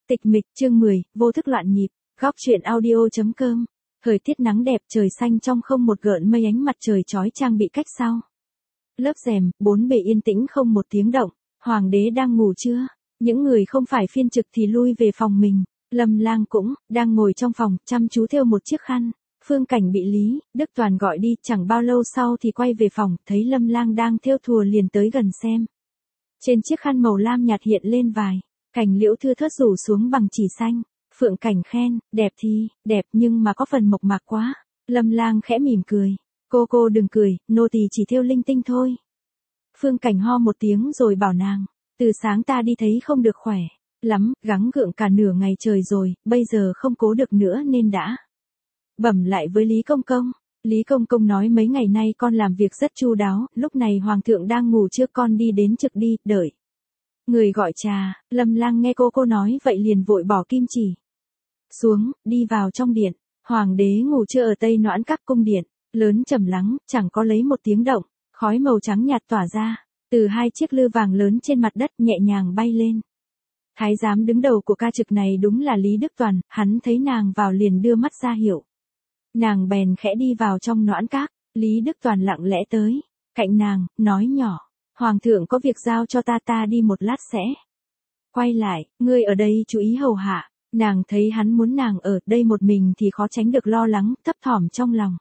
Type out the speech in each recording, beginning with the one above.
Tịch mịch chương 10, vô thức loạn nhịp, góc truyện audio.com. Thời tiết nắng đẹp, trời xanh trong không một gợn mây, ánh mặt trời chói chang bị cách sau. Lớp rèm, bốn bề yên tĩnh không một tiếng động. Hoàng đế đang ngủ chưa? Những người không phải phiên trực thì lui về phòng mình. Lâm Lang cũng đang ngồi trong phòng, chăm chú thêu một chiếc khăn. Phương Cảnh bị Lý Đức Toàn gọi đi, chẳng bao lâu sau thì quay về phòng, thấy Lâm Lang đang thêu thùa liền tới gần xem. Trên chiếc khăn màu lam nhạt hiện lên vài cành liễu thưa thớt rủ xuống bằng chỉ xanh. Phượng Cảnh khen, đẹp thì, đẹp nhưng mà có phần mộc mạc quá. Lâm Lang khẽ mỉm cười. Cô đừng cười, nô tỳ chỉ thêu linh tinh thôi. Phương Cảnh ho một tiếng rồi bảo nàng, từ sáng ta đi thấy không được khỏe lắm, gắng gượng cả nửa ngày trời rồi, bây giờ không cố được nữa nên đã bẩm lại với Lý Công Công. Lý Công Công nói mấy ngày nay con làm việc rất chu đáo, lúc này Hoàng thượng đang ngủ chưa, con đi đến trực đi, đợi người gọi trà. Lâm Lang nghe cô nói vậy liền vội bỏ kim chỉ xuống, đi vào trong điện. Hoàng đế ngủ chưa ở Tây Noãn Các cung điện, lớn trầm lắng, chẳng có lấy một tiếng động, khói màu trắng nhạt tỏa ra, từ hai chiếc lư vàng lớn trên mặt đất nhẹ nhàng bay lên. Thái giám đứng đầu của ca trực này đúng là Lý Đức Toàn, hắn thấy nàng vào liền đưa mắt ra hiệu. Nàng bèn khẽ đi vào trong Noãn Các, Lý Đức Toàn lặng lẽ tới cạnh nàng, nói nhỏ, Hoàng thượng có việc giao cho ta đi một lát sẽ quay lại, ngươi ở đây chú ý hầu hạ. Nàng thấy hắn muốn nàng ở đây một mình thì khó tránh được lo lắng, thấp thỏm trong lòng.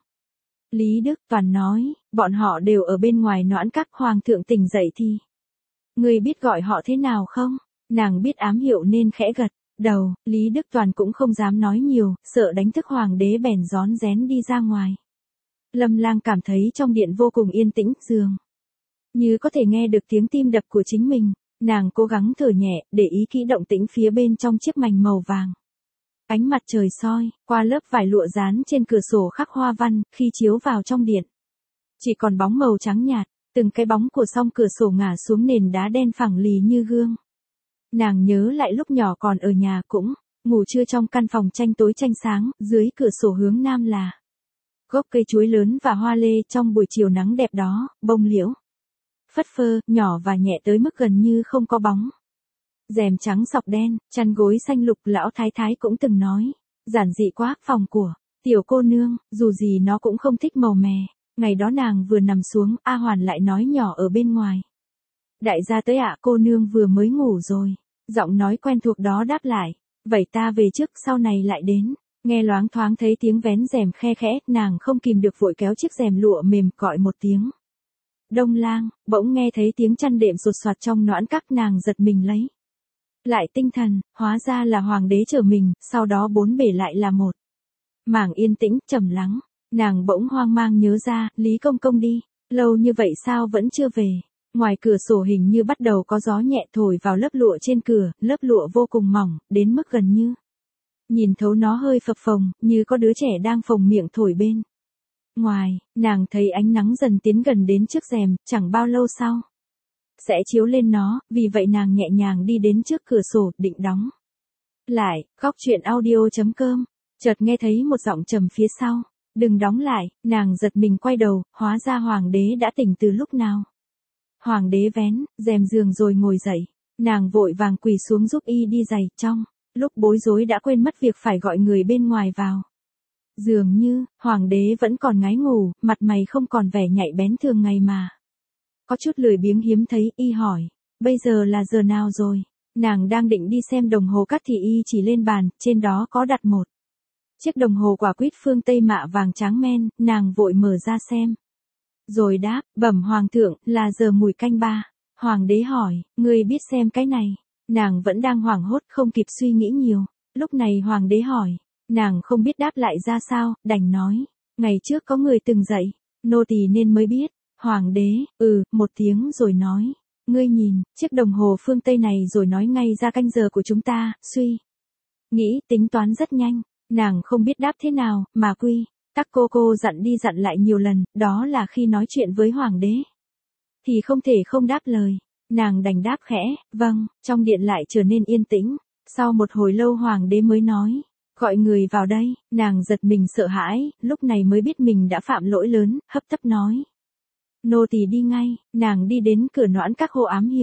Lý Đức Toàn nói, bọn họ đều ở bên ngoài Noãn Các, Hoàng thượng tỉnh dậy thì ngươi biết gọi họ thế nào không? Nàng biết ám hiệu nên khẽ gật đầu. Lý Đức Toàn cũng không dám nói nhiều, sợ đánh thức Hoàng đế bèn rón rén đi ra ngoài. Lâm Lang cảm thấy trong điện vô cùng yên tĩnh, dường như có thể nghe được tiếng tim đập của chính mình. Nàng cố gắng thở nhẹ, để ý kỹ động tĩnh phía bên trong chiếc mành màu vàng. Ánh mặt trời soi qua lớp vải lụa dán trên cửa sổ khắc hoa văn, khi chiếu vào trong điện chỉ còn bóng màu trắng nhạt, từng cái bóng của song cửa sổ ngả xuống nền đá đen phẳng lì như gương. Nàng nhớ lại lúc nhỏ còn ở nhà cũng ngủ trưa trong căn phòng tranh tối tranh sáng, dưới cửa sổ hướng nam là gốc cây chuối lớn và hoa lê. Trong buổi chiều nắng đẹp đó, bông liễu phất phơ, nhỏ và nhẹ tới mức gần như không có bóng. Rèm trắng sọc đen, chăn gối xanh lục. Lão thái thái cũng từng nói, giản dị quá, phòng của tiểu cô nương, dù gì nó cũng không thích màu mè. Ngày đó nàng vừa nằm xuống, A Hoàn lại nói nhỏ ở bên ngoài, đại gia tới ạ, cô nương vừa mới ngủ rồi. Giọng nói quen thuộc đó đáp lại, vậy ta về trước, sau này lại đến. Nghe loáng thoáng thấy tiếng vén rèm khe khẽ, nàng không kìm được vội kéo chiếc rèm lụa mềm, gọi một tiếng Đông Lang. Bỗng nghe thấy tiếng chăn đệm sột soạt trong Noãn Các, nàng giật mình lấy lại tinh thần, hóa ra là Hoàng đế chở mình. Sau đó bốn bề lại là một mảng yên tĩnh trầm lắng. Nàng bỗng hoang mang nhớ ra, Lý Công Công đi lâu như vậy sao vẫn chưa về. Ngoài cửa sổ hình như bắt đầu có gió nhẹ thổi vào lớp lụa trên cửa, lớp lụa vô cùng mỏng, đến mức gần như nhìn thấu nó hơi phập phồng, như có đứa trẻ đang phồng miệng thổi bên ngoài. Nàng thấy ánh nắng dần tiến gần đến trước rèm, chẳng bao lâu sau sẽ chiếu lên nó, vì vậy nàng nhẹ nhàng đi đến trước cửa sổ, định đóng lại. Góc truyện audio.com. Chợt nghe thấy một giọng trầm phía sau, đừng đóng lại. Nàng giật mình quay đầu, hóa ra Hoàng đế đã tỉnh từ lúc nào. Hoàng đế vén rèm giường rồi ngồi dậy. Nàng vội vàng quỳ xuống giúp y đi giày, trong lúc bối rối đã quên mất việc phải gọi người bên ngoài vào. Dường như Hoàng đế vẫn còn ngái ngủ, mặt mày không còn vẻ nhạy bén thường ngày mà có chút lười biếng hiếm thấy. Y hỏi, bây giờ là giờ nào rồi? Nàng đang định đi xem đồng hồ cát thì y chỉ lên bàn, trên đó có đặt một chiếc đồng hồ quả quýt phương Tây mạ vàng trắng men. Nàng vội mở ra xem rồi đáp, bẩm Hoàng thượng, là giờ mùi canh 3. Hoàng đế hỏi, ngươi biết xem cái này? Nàng vẫn đang hoảng hốt, không kịp suy nghĩ nhiều. Lúc này Hoàng đế hỏi, nàng không biết đáp lại ra sao, đành nói, ngày trước có người từng dạy nô tỳ nên mới biết. Hoàng đế một tiếng rồi nói, ngươi nhìn chiếc đồng hồ phương Tây này rồi nói ngay ra canh giờ của chúng ta. Suy nghĩ tính toán rất nhanh. Nàng không biết đáp thế nào, mà quy tắc cô dặn đi dặn lại nhiều lần, đó là khi nói chuyện với Hoàng đế thì không thể không đáp lời. Nàng đành đáp khẽ, vâng. Trong điện lại trở nên yên tĩnh. Sau một hồi lâu Hoàng đế mới nói, gọi người vào đây. Nàng giật mình sợ hãi, lúc này mới biết mình đã phạm lỗi lớn, hấp tấp nói, nô tỳ đi ngay. Nàng đi đến cửa Noãn Các hô ám hiệu,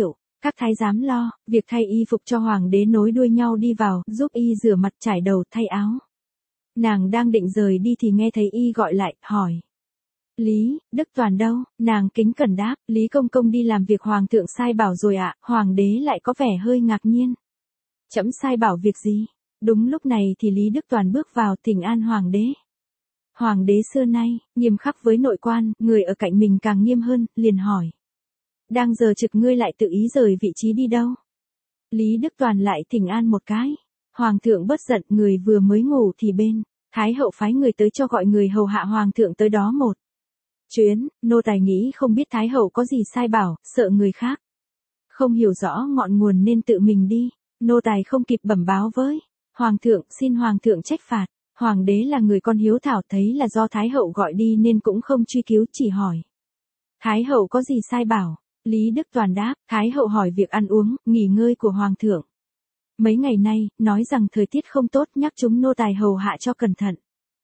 Các thái giám lo, việc thay y phục cho hoàng đế nối đuôi nhau đi vào, giúp y rửa mặt trải đầu thay áo. Nàng đang định rời đi thì nghe thấy y gọi lại, hỏi. Lý, Đức Toàn đâu? Nàng kính cẩn đáp, Lý Công Công đi làm việc hoàng thượng sai bảo rồi ạ. Hoàng đế lại có vẻ hơi ngạc nhiên. Trẫm sai bảo việc gì? Đúng lúc này thì Lý Đức Toàn bước vào thỉnh an hoàng đế. Hoàng đế xưa nay, nghiêm khắc với nội quan, người ở cạnh mình càng nghiêm hơn, liền hỏi. Đang giờ trực ngươi lại tự ý rời vị trí đi đâu? Lý Đức Toàn lại thỉnh an một cái. Hoàng thượng bất giận, người vừa mới ngủ thì bên. Thái hậu phái người tới cho gọi người hầu hạ hoàng thượng tới đó một chuyến. Nô tài nghĩ không biết Thái hậu có gì sai bảo, sợ người khác không hiểu rõ ngọn nguồn nên tự mình đi. Nô tài không kịp bẩm báo với hoàng thượng, xin hoàng thượng trách phạt. Hoàng đế là người con hiếu thảo, thấy là do Thái hậu gọi đi nên cũng không truy cứu, chỉ hỏi. Thái hậu có gì sai bảo? Lý Đức Toàn đáp, Thái hậu hỏi việc ăn uống, nghỉ ngơi của hoàng thượng. Mấy ngày nay, nói rằng thời tiết không tốt, nhắc chúng nô tài hầu hạ cho cẩn thận.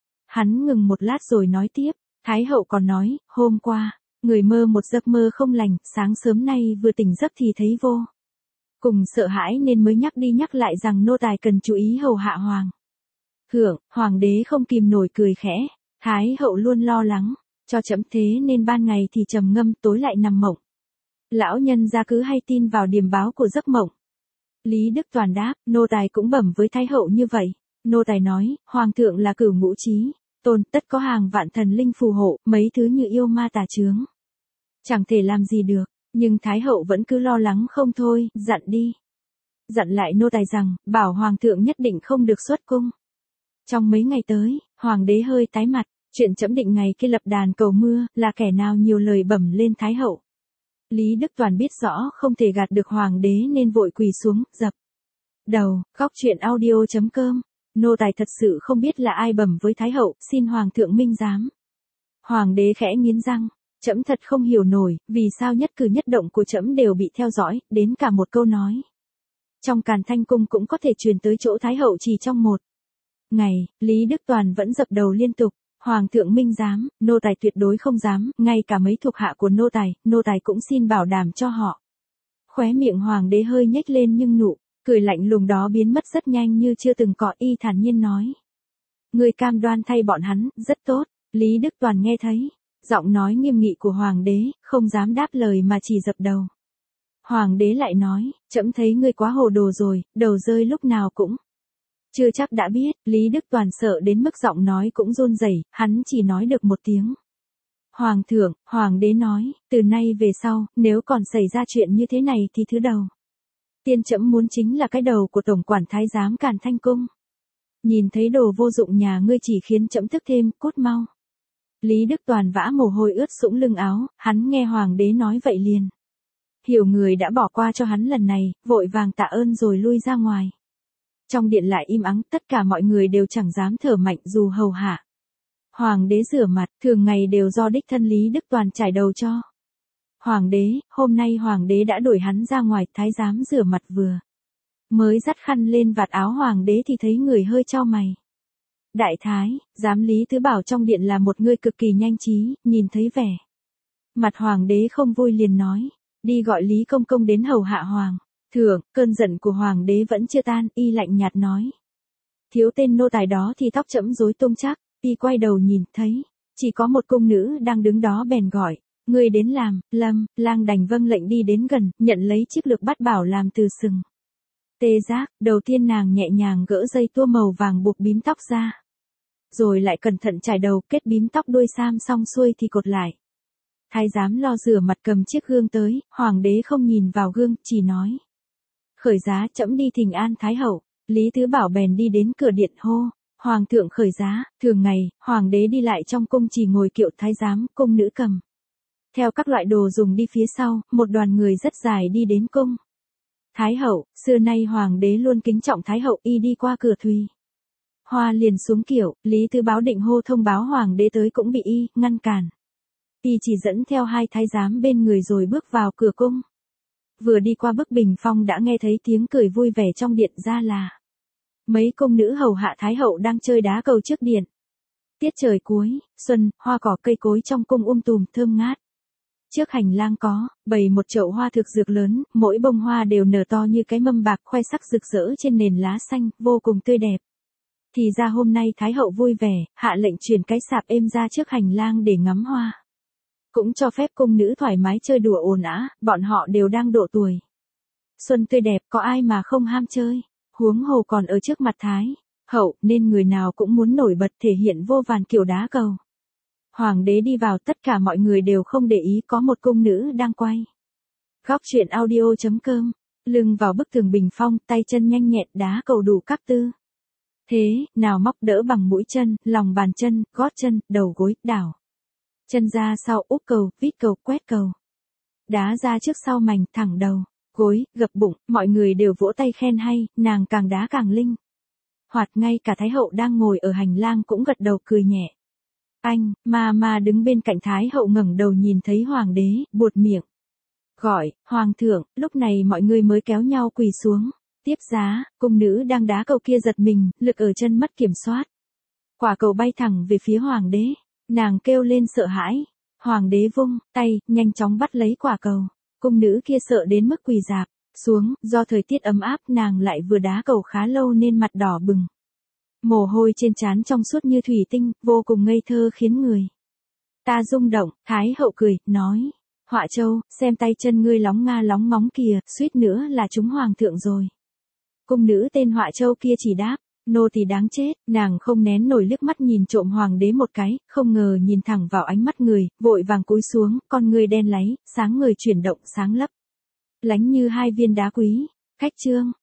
Hắn ngừng một lát rồi nói tiếp, Thái hậu còn nói, hôm qua, người mơ một giấc mơ không lành, sáng sớm nay vừa tỉnh giấc thì thấy vô cùng sợ hãi nên mới nhắc đi nhắc lại rằng nô tài cần chú ý hầu hạ hoàng thượng. Hoàng đế không kìm nổi cười khẽ, Thái hậu luôn lo lắng cho trẫm, thế nên ban ngày thì trầm ngâm, tối lại nằm mộng. Lão nhân gia cứ hay tin vào điềm báo của giấc mộng. Lý Đức Toàn đáp, nô tài cũng bẩm với Thái hậu như vậy. Nô tài nói, hoàng thượng là cửu ngũ chí tôn, tất có hàng vạn thần linh phù hộ, mấy thứ như yêu ma tà chướng chẳng thể làm gì được, nhưng Thái hậu vẫn cứ lo lắng không thôi, dặn đi. Dặn lại nô tài rằng, bảo hoàng thượng nhất định không được xuất cung. Trong mấy ngày tới, hoàng đế hơi tái mặt, chuyện trẫm định ngày kia lập đàn cầu mưa, là kẻ nào nhiều lời bẩm lên Thái hậu. Lý Đức Toàn biết rõ không thể gạt được hoàng đế nên vội quỳ xuống, dập đầu, khóc. Chuyện audio.com. Nô tài thật sự không biết là ai bẩm với Thái hậu, xin hoàng thượng minh giám. Hoàng đế khẽ nghiến răng, trẫm thật không hiểu nổi, vì sao nhất cử nhất động của trẫm đều bị theo dõi, đến cả một câu nói trong Càn Thanh cung cũng có thể truyền tới chỗ Thái hậu chỉ trong một ngày. Lý Đức Toàn vẫn dập đầu liên tục. Hoàng thượng minh giám, nô tài tuyệt đối không dám, ngay cả mấy thuộc hạ của nô tài cũng xin bảo đảm cho họ. Khóe miệng hoàng đế hơi nhếch lên nhưng nụ cười lạnh lùng đó biến mất rất nhanh như chưa từng có, y thản nhiên nói. Người cam đoan thay bọn hắn, rất tốt. Lý Đức Toàn nghe thấy giọng nói nghiêm nghị của hoàng đế, không dám đáp lời mà chỉ dập đầu. Hoàng đế lại nói, trẫm thấy ngươi quá hồ đồ rồi, đầu rơi lúc nào cũng chưa chắc đã biết. Lý Đức Toàn sợ đến mức giọng nói cũng run rẩy, hắn chỉ nói được một tiếng. Hoàng thượng, hoàng đế nói, từ nay về sau, nếu còn xảy ra chuyện như thế này thì thứ đầu tiên trẫm muốn chính là cái đầu của tổng quản thái giám Càn Thanh cung. Nhìn thấy đồ vô dụng nhà ngươi chỉ khiến trẫm tức thêm, cút mau. Lý Đức Toàn vã mồ hôi ướt sũng lưng áo, hắn nghe hoàng đế nói vậy liền hiểu người đã bỏ qua cho hắn lần này, vội vàng tạ ơn rồi lui ra ngoài. Trong điện lại im ắng, tất cả mọi người đều chẳng dám thở mạnh dù hầu hạ. Hoàng đế rửa mặt, thường ngày đều do đích thân Lý Đức Toàn trải đầu cho. Hoàng đế, hôm nay hoàng đế đã đuổi hắn ra ngoài, thái giám rửa mặt vừa mới dắt khăn lên vạt áo hoàng đế thì thấy người hơi chau mày. Đại thái, giám Lý Tứ bảo trong điện là một người cực kỳ nhanh trí, nhìn thấy vẻ mặt hoàng đế không vui liền nói, đi gọi Lý Công Công đến hầu hạ hoàng thượng. Cơn giận của hoàng đế vẫn chưa tan, y lạnh nhạt nói. Thiếu tên nô tài đó thì tóc trẫm rối tung chắc. Y quay đầu nhìn thấy chỉ có một cung nữ đang đứng đó bèn gọi, người đến làm. Lâm Lang đành vâng lệnh đi đến gần, nhận lấy chiếc lược bát bảo làm từ sừng tê giác. Đầu tiên nàng nhẹ nhàng gỡ dây tua màu vàng buộc bím tóc ra, rồi lại cẩn thận trải đầu, kết bím tóc đuôi sam xong xuôi thì cột lại. Thái giám lo rửa mặt cầm chiếc gương tới, hoàng đế không nhìn vào gương, chỉ nói. Khởi giá, trẫm đi thỉnh an Thái hậu. Lý Tứ bảo bèn đi đến cửa điện hô. Hoàng thượng khởi giá. Thường ngày, hoàng đế đi lại trong cung chỉ ngồi kiệu thái giám, cung nữ cầm theo các loại đồ dùng đi phía sau, một đoàn người rất dài đi đến cung Thái hậu. Xưa nay hoàng đế luôn kính trọng Thái hậu, y đi qua cửa Thùy Hoa liền xuống kiệu. Lý Tứ báo định hô thông báo hoàng đế tới cũng bị y ngăn cản. Y chỉ dẫn theo hai thái giám bên người rồi bước vào cửa cung. Vừa đi qua bức bình phong đã nghe thấy tiếng cười vui vẻ trong điện, ra là mấy cung nữ hầu hạ Thái hậu đang chơi đá cầu trước điện. Tiết trời cuối xuân, hoa cỏ cây cối trong cung tùm thơm ngát. Trước hành lang có bày một chậu hoa thực dược lớn, mỗi bông hoa đều nở to như cái mâm bạc, khoe sắc rực rỡ trên nền lá xanh, vô cùng tươi đẹp. Thì ra hôm nay Thái hậu vui vẻ, hạ lệnh truyền cái sạp êm ra trước hành lang để ngắm hoa. Cũng cho phép cung nữ thoải mái chơi đùa ồn ào, bọn họ đều đang độ tuổi xuân tươi đẹp, có ai mà không ham chơi. Huống hồ còn ở trước mặt Thái hậu, nên người nào cũng muốn nổi bật, thể hiện vô vàn kiểu đá cầu. Hoàng đế đi vào, tất cả mọi người đều không để ý có một cung nữ đang quay. Góc truyện audio.com, lưng vào bức tường bình phong, tay chân nhanh nhẹn đá cầu đủ các tư. Thế, nào móc đỡ bằng mũi chân, lòng bàn chân, gót chân, đầu gối, đảo. Chân ra sau, úp cầu, vít cầu, quét cầu. Đá ra trước sau mảnh, thẳng đầu, gối, gập bụng, mọi người đều vỗ tay khen hay, nàng càng đá càng linh. Hoạt, ngay cả Thái hậu đang ngồi ở hành lang cũng gật đầu cười nhẹ. Anh, mà đứng bên cạnh Thái hậu ngẩng đầu nhìn thấy hoàng đế, buột miệng. Gọi, hoàng thượng, lúc này mọi người mới kéo nhau quỳ xuống. Tiếp giá, cung nữ đang đá cầu kia giật mình, lực ở chân mất kiểm soát. Quả cầu bay thẳng về phía hoàng đế. Nàng kêu lên sợ hãi. Hoàng đế vung tay, nhanh chóng bắt lấy quả cầu. Cung nữ kia sợ đến mức quỳ rạp xuống, do thời tiết ấm áp nàng lại vừa đá cầu khá lâu nên mặt đỏ bừng. Mồ hôi trên trán trong suốt như thủy tinh, vô cùng ngây thơ khiến người ta rung động. Thái hậu cười, nói. Họa Châu, xem tay chân ngươi lóng nga lóng ngóng kìa, suýt nữa là trúng hoàng thượng rồi. Cung nữ tên Họa Châu kia chỉ đáp, nô tỳ đáng chết. Nàng không nén nổi liếc mắt nhìn trộm hoàng đế một cái, không ngờ nhìn thẳng vào ánh mắt người, vội vàng cúi xuống, con người đen láy, sáng người chuyển động sáng lấp, lánh như hai viên đá quý. Khách trương.